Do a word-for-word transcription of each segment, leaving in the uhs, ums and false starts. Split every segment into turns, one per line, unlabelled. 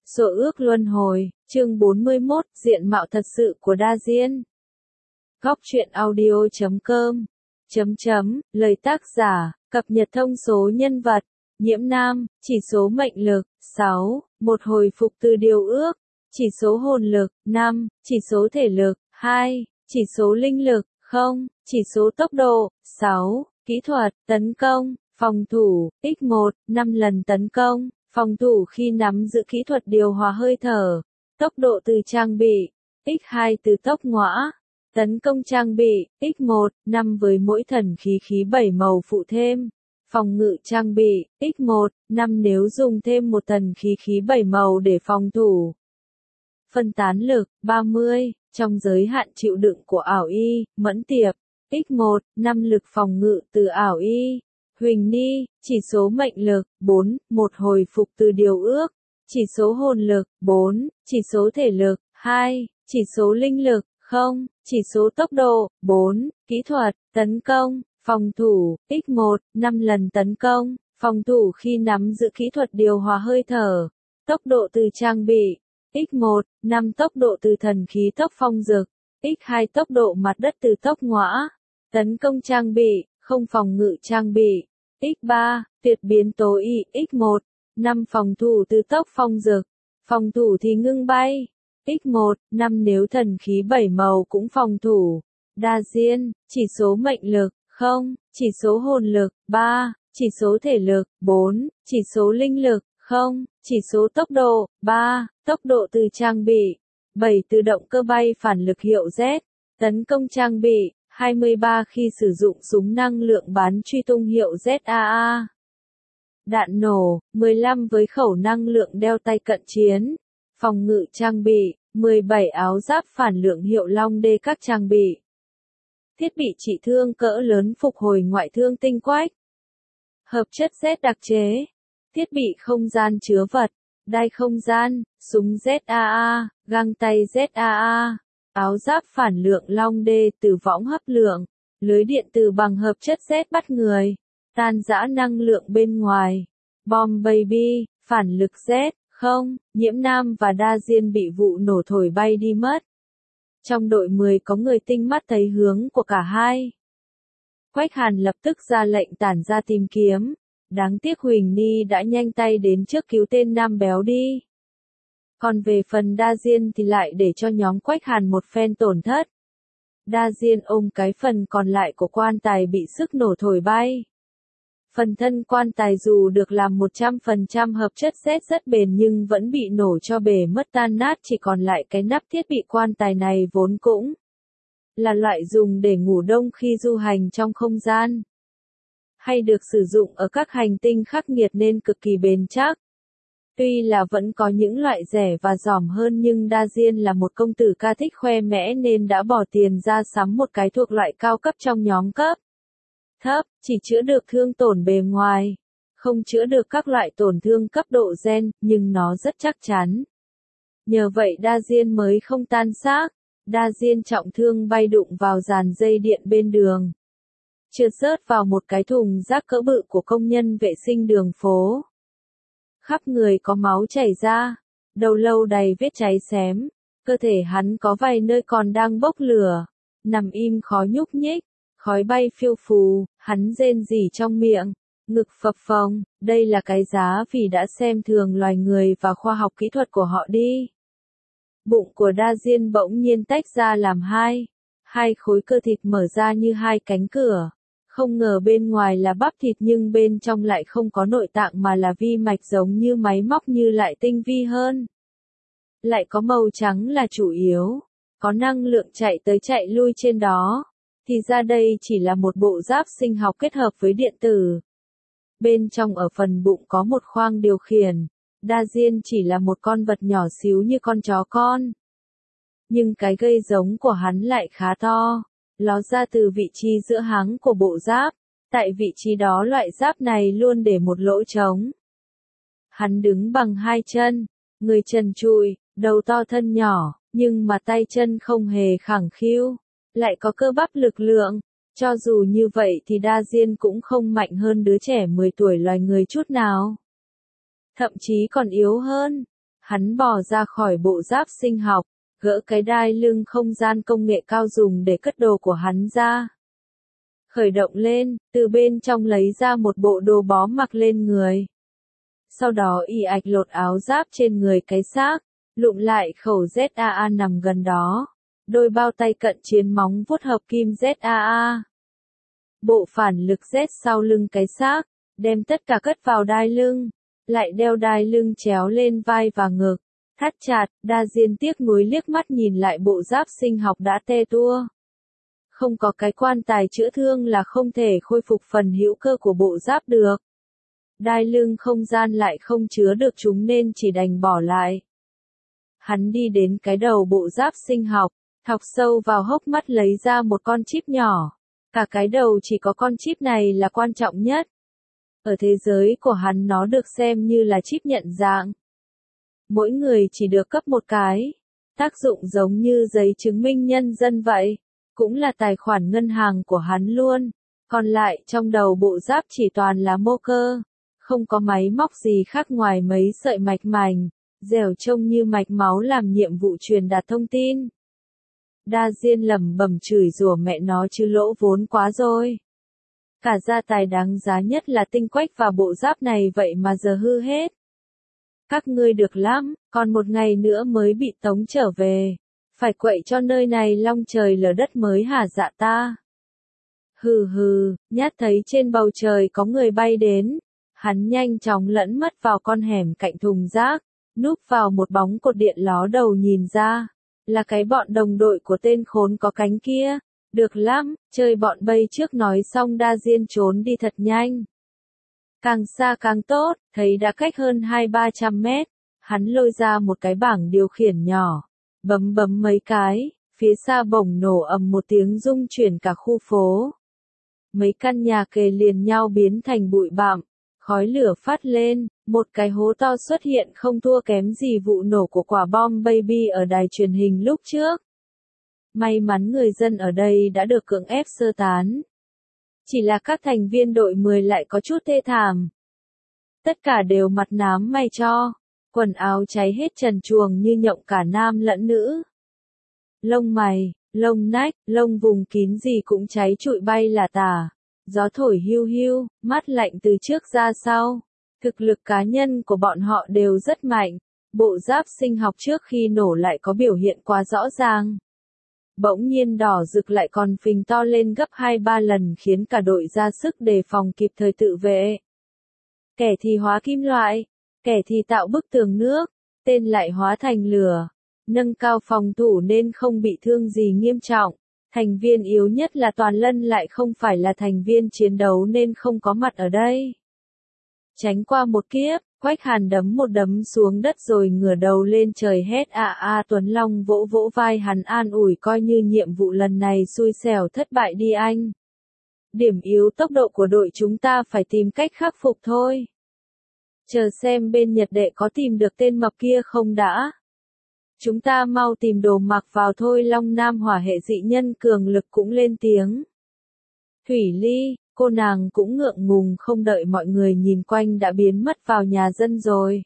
Số ước luân hồi, chương bốn mươi mốt, diện mạo thật sự của đa diên. Góc truyện audio chấm com, chấm chấm, lời tác giả, cập nhật thông số nhân vật, nhiễm nam, chỉ số mệnh lực, sáu, một hồi phục từ điều ước, chỉ số hồn lực, năm, chỉ số thể lực, hai, chỉ số linh lực, không, chỉ số tốc độ, sáu, kỹ thuật, tấn công, phòng thủ, x một, năm lần tấn công. Phòng thủ khi nắm giữ kỹ thuật điều hòa hơi thở, tốc độ từ trang bị, x hai từ tốc ngõa, tấn công trang bị, x một, năm với mỗi thần khí khí bảy màu phụ thêm, phòng ngự trang bị, x một, năm nếu dùng thêm một thần khí khí bảy màu để phòng thủ. Phân tán lực, ba mươi, trong giới hạn chịu đựng của ảo y, mẫn tiệp, x một, năm lực phòng ngự từ ảo y. Huỳnh Ni, chỉ số mệnh lực, bốn, một hồi phục từ điều ước, chỉ số hồn lực, bốn, chỉ số thể lực, hai, chỉ số linh lực, không, chỉ số tốc độ, bốn, kỹ thuật, tấn công, phòng thủ, x một, năm lần tấn công, phòng thủ khi nắm giữ kỹ thuật điều hòa hơi thở, tốc độ từ trang bị, x một, năm tốc độ từ thần khí tốc phong dực, x hai tốc độ mặt đất từ tốc ngõa, tấn công trang bị, không phòng ngự trang bị, x ba, tuyệt biến tố y, x một, năm phòng thủ từ tốc phong dực, phòng thủ thì ngưng bay, x một, năm nếu thần khí bảy màu cũng phòng thủ, đa diên, chỉ số mệnh lực, không, chỉ số hồn lực, ba, chỉ số thể lực, bốn, chỉ số linh lực, không, chỉ số tốc độ, ba, tốc độ từ trang bị, bảy tự động cơ bay phản lực hiệu Z, tấn công trang bị, hai mươi ba khi sử dụng súng năng lượng bắn truy tung hiệu Z A A. Đạn nổ, mười lăm với khẩu năng lượng đeo tay cận chiến. Phòng ngự trang bị, mười bảy áo giáp phản lượng hiệu Long D các trang bị. Thiết bị trị thương cỡ lớn phục hồi ngoại thương tinh quách. Hợp chất Z đặc chế. Thiết bị không gian chứa vật, đai không gian, súng Z A A, găng tay Z A A. Áo giáp phản lượng Long D từ võng hấp lượng, lưới điện từ bằng hợp chất Z bắt người, tan rã năng lượng bên ngoài, bom baby, phản lực Z, không, nhiễm nam và đa diên bị vụ nổ thổi bay đi mất. Trong đội mười có người tinh mắt thấy hướng của cả hai. Quách Hàn lập tức ra lệnh tản ra tìm kiếm, đáng tiếc Huỳnh Ni đã nhanh tay đến trước cứu tên nam béo đi. Còn về phần đa diên thì lại để cho nhóm Quách Hàn một phen tổn thất. Đa diên ôm cái phần còn lại của quan tài bị sức nổ thổi bay. Phần thân quan tài dù được làm một trăm phần trăm hợp chất Z rất bền nhưng vẫn bị nổ cho bể mất tan nát, chỉ còn lại cái nắp thiết bị quan tài này vốn cũng là loại dùng để ngủ đông khi du hành trong không gian, hay được sử dụng ở các hành tinh khắc nghiệt nên cực kỳ bền chắc. Tuy là vẫn có những loại rẻ và giỏm hơn nhưng đa diên là một công tử ca thích khoe mẽ nên đã bỏ tiền ra sắm một cái thuộc loại cao cấp trong nhóm cấp thấp, chỉ chữa được thương tổn bề ngoài, không chữa được các loại tổn thương cấp độ gen, nhưng nó rất chắc chắn. Nhờ vậy đa diên mới không tan xác, đa diên trọng thương bay đụng vào dàn dây điện bên đường, trượt rớt vào một cái thùng rác cỡ bự của công nhân vệ sinh đường phố. Khắp người có máu chảy ra, đầu lâu đầy vết cháy xém, cơ thể hắn có vài nơi còn đang bốc lửa, nằm im khó nhúc nhích, khói bay phiêu phù, hắn rên rỉ trong miệng, ngực phập phồng, đây là cái giá vì đã xem thường loài người và khoa học kỹ thuật của họ đi. Bụng của đa diên bỗng nhiên tách ra làm hai, hai khối cơ thịt mở ra như hai cánh cửa. Không ngờ bên ngoài là bắp thịt nhưng bên trong lại không có nội tạng mà là vi mạch giống như máy móc như lại tinh vi hơn. Lại có màu trắng là chủ yếu, có năng lượng chạy tới chạy lui trên đó. Thì ra đây chỉ là một bộ giáp sinh học kết hợp với điện tử. Bên trong ở phần bụng có một khoang điều khiển, đa diên chỉ là một con vật nhỏ xíu như con chó con. Nhưng cái gây giống của hắn lại khá to. Ló ra từ vị trí giữa háng của bộ giáp, tại vị trí đó loại giáp này luôn để một lỗ trống. Hắn đứng bằng hai chân, người trần trụi, đầu to thân nhỏ, nhưng mà tay chân không hề khẳng khiu, lại có cơ bắp lực lượng. Cho dù như vậy thì đa diên cũng không mạnh hơn đứa trẻ mười tuổi loài người chút nào. Thậm chí còn yếu hơn. Hắn bò ra khỏi bộ giáp sinh học, gỡ cái đai lưng không gian công nghệ cao dùng để cất đồ của hắn ra. Khởi động lên, từ bên trong lấy ra một bộ đồ bó mặc lên người. Sau đó y ạch lột áo giáp trên người cái xác, lụm lại khẩu Z A A nằm gần đó. Đôi bao tay cận chiến móng vuốt hợp kim Z A A. Bộ phản lực Z sau lưng cái xác, đem tất cả cất vào đai lưng, lại đeo đai lưng chéo lên vai và ngực, thắt chặt. Đa Diên tiếc nuối liếc mắt nhìn lại bộ giáp sinh học đã te tua. Không có cái quan tài chữa thương là không thể khôi phục phần hữu cơ của bộ giáp được. Đai lưng không gian lại không chứa được chúng nên chỉ đành bỏ lại. Hắn đi đến cái đầu bộ giáp sinh học, thọc sâu vào hốc mắt lấy ra một con chip nhỏ. Cả cái đầu chỉ có con chip này là quan trọng nhất. Ở thế giới của hắn nó được xem như là chip nhận dạng. Mỗi người chỉ được cấp một cái. Tác dụng giống như giấy chứng minh nhân dân vậy. Cũng là tài khoản ngân hàng của hắn luôn. Còn lại trong đầu bộ giáp chỉ toàn là mô cơ. Không có máy móc gì khác ngoài mấy sợi mạch mảnh, dẻo trông như mạch máu làm nhiệm vụ truyền đạt thông tin. Đa Diên lẩm bẩm chửi rủa mẹ nó chứ lỗ vốn quá rồi. Cả gia tài đáng giá nhất là tinh quách và bộ giáp này vậy mà giờ hư hết. Các ngươi được lắm, còn một ngày nữa mới bị tống trở về. Phải quậy cho nơi này long trời lở đất mới hả dạ ta. Hừ hừ, nhát thấy trên bầu trời có người bay đến. Hắn nhanh chóng lẫn mất vào con hẻm cạnh thùng rác, núp vào một bóng cột điện ló đầu nhìn ra. Là cái bọn đồng đội của tên khốn có cánh kia. Được lắm, chơi bọn bay trước nói xong Đa Diên trốn đi thật nhanh. Càng xa càng tốt, thấy đã cách hơn hai ba trăm mét. Hắn lôi ra một cái bảng điều khiển nhỏ, bấm bấm mấy cái, phía xa bỗng nổ ầm một tiếng rung chuyển cả khu phố. Mấy căn nhà kề liền nhau biến thành bụi bặm, khói lửa phát lên, một cái hố to xuất hiện không thua kém gì vụ nổ của quả bom baby ở đài truyền hình lúc trước. May mắn người dân ở đây đã được cưỡng ép sơ tán. Chỉ là các thành viên đội mười lại có chút thê thảm. Tất cả đều mặt nám mày cho, quần áo cháy hết trần truồng như nhộng cả nam lẫn nữ. Lông mày, lông nách, lông vùng kín gì cũng cháy trụi bay là tả. Gió thổi hiu hiu, mát lạnh từ trước ra sau. Thực lực cá nhân của bọn họ đều rất mạnh. Bộ giáp sinh học trước khi nổ lại có biểu hiện quá rõ ràng. Bỗng nhiên đỏ rực lại còn phình to lên gấp hai ba lần khiến cả đội ra sức đề phòng kịp thời tự vệ. Kẻ thì hóa kim loại, kẻ thì tạo bức tường nước, tên lại hóa thành lửa. Nâng cao phòng thủ nên không bị thương gì nghiêm trọng. Thành viên yếu nhất là Toàn Lân lại không phải là thành viên chiến đấu nên không có mặt ở đây. Tránh qua một kiếp, Quách Hàn đấm một đấm xuống đất rồi ngửa đầu lên trời hét a a Tuấn Long vỗ vỗ vai hắn an ủi coi như nhiệm vụ lần này xui xẻo thất bại đi anh. Điểm yếu tốc độ của đội chúng ta phải tìm cách khắc phục thôi. Chờ xem bên Nhật đệ có tìm được tên mập kia không đã. Chúng ta mau tìm đồ mặc vào thôi. Long Nam hỏa hệ dị nhân cường lực cũng lên tiếng. Thủy Ly, cô nàng cũng ngượng ngùng không đợi mọi người nhìn quanh đã biến mất vào nhà dân rồi.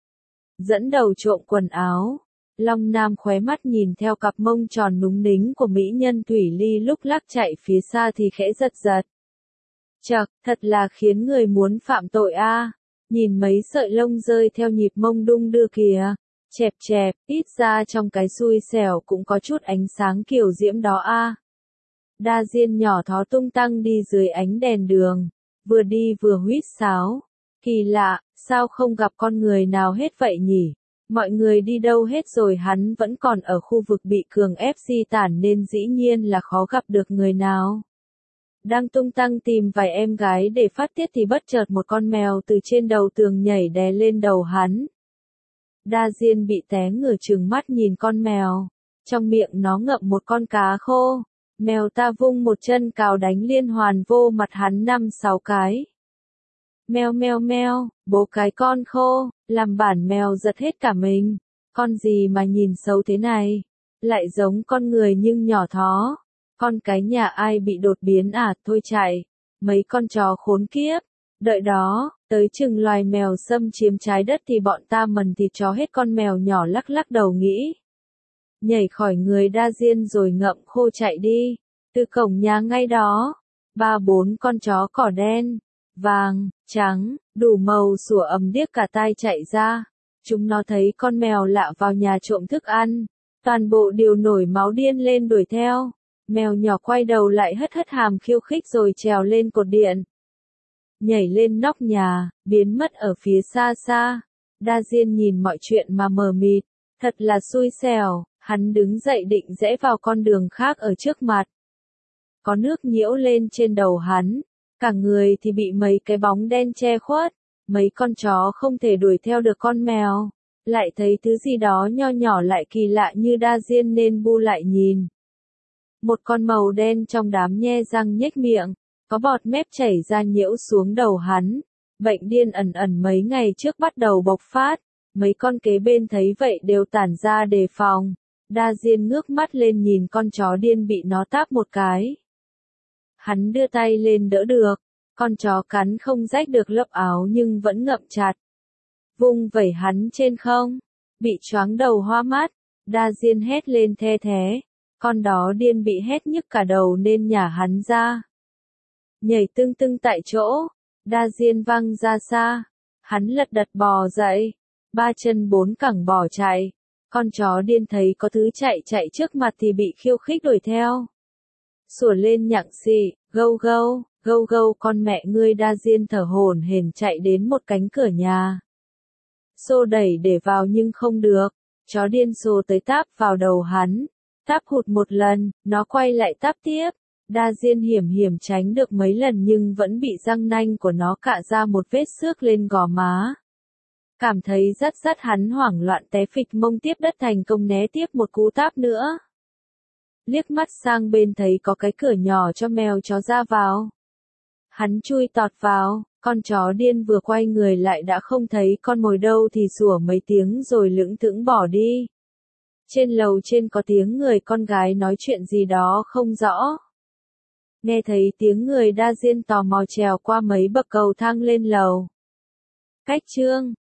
Dẫn đầu trộm quần áo. Long Nam khóe mắt nhìn theo cặp mông tròn núng nính của mỹ nhân Thủy Ly lúc lắc chạy phía xa thì khẽ giật giật. Chậc, thật là khiến người muốn phạm tội a. À. Nhìn mấy sợi lông rơi theo nhịp mông đung đưa kìa. Chẹp chẹp, ít ra trong cái xui xẻo cũng có chút ánh sáng kiểu diễm đó a. À. Đa Diên nhỏ thó tung tăng đi dưới ánh đèn đường, vừa đi vừa huýt sáo. Kỳ lạ, sao không gặp con người nào hết vậy nhỉ? Mọi người đi đâu hết rồi hắn vẫn còn ở khu vực bị cường ép di tản nên dĩ nhiên là khó gặp được người nào. Đang tung tăng tìm vài em gái để phát tiết thì bất chợt một con mèo từ trên đầu tường nhảy đè lên đầu hắn. Đa Diên bị té ngửa trừng mắt nhìn con mèo, trong miệng nó ngậm một con cá khô. Mèo ta vung một chân cào đánh liên hoàn vô mặt hắn năm sáu cái. Mèo mèo mèo, bố cái con khô, làm bản mèo giật hết cả mình. Con gì mà nhìn xấu thế này? Lại giống con người nhưng nhỏ thó. Con cái nhà ai bị đột biến à, thôi chạy. Mấy con chó khốn kiếp. Đợi đó, tới chừng loài mèo xâm chiếm trái đất thì bọn ta mần thịt chó hết. Con mèo nhỏ lắc lắc đầu nghĩ. Nhảy khỏi người đa diên rồi ngậm khô chạy đi. Từ cổng nhà ngay đó, ba bốn con chó cỏ đen, vàng, trắng, đủ màu sủa ầm điếc cả tai chạy ra. Chúng nó thấy con mèo lạ vào nhà trộm thức ăn. Toàn bộ đều nổi máu điên lên đuổi theo. Mèo nhỏ quay đầu lại hất hất hàm khiêu khích rồi trèo lên cột điện. Nhảy lên nóc nhà, biến mất ở phía xa xa. Đa Diên nhìn mọi chuyện mà mờ mịt. Thật là xui xẻo, hắn đứng dậy định rẽ vào con đường khác ở trước mặt. Có nước nhiễu lên trên đầu hắn. Cả người thì bị mấy cái bóng đen che khuất. Mấy con chó không thể đuổi theo được con mèo. Lại thấy thứ gì đó nho nhỏ lại kỳ lạ như Đa Diên nên bu lại nhìn. Một con màu đen trong đám nhe răng nhếch miệng, có bọt mép chảy ra nhiễu xuống đầu hắn. Bệnh điên ẩn ẩn mấy ngày trước bắt đầu bộc phát, mấy con kế bên thấy vậy đều tản ra đề phòng. Đa Diên ngước mắt lên nhìn con chó điên bị nó táp một cái. Hắn đưa tay lên đỡ được, con chó cắn không rách được lớp áo nhưng vẫn ngậm chặt. Vung vẩy hắn trên không, bị choáng đầu hoa mắt, Đa Diên hét lên the thé. Con đó điên bị hét nhức cả đầu nên nhả hắn ra. Nhảy tưng tưng tại chỗ, Đa Diên văng ra xa. Hắn lật đật bò dậy, ba chân bốn cẳng bỏ chạy. Con chó điên thấy có thứ chạy chạy trước mặt thì bị khiêu khích đuổi theo. Sủa lên nhặng xì, gâu gâu, gâu gâu con mẹ ngươi. Đa Diên thở hổn hển chạy đến một cánh cửa nhà. Xô đẩy để vào nhưng không được, chó điên xô tới táp vào đầu hắn. Táp hụt một lần, nó quay lại táp tiếp. Đa Diên hiểm hiểm tránh được mấy lần nhưng vẫn bị răng nanh của nó cạ ra một vết xước lên gò má. Cảm thấy rát rát hắn hoảng loạn té phịch mông tiếp đất thành công né tiếp một cú táp nữa. Liếc mắt sang bên thấy có cái cửa nhỏ cho mèo chó ra vào. Hắn chui tọt vào, con chó điên vừa quay người lại đã không thấy con mồi đâu thì sủa mấy tiếng rồi lững thững bỏ đi. Trên lầu trên có tiếng người con gái nói chuyện gì đó không rõ. Nghe thấy tiếng người Đa Diên tò mò trèo qua mấy bậc cầu thang lên lầu. Cách chương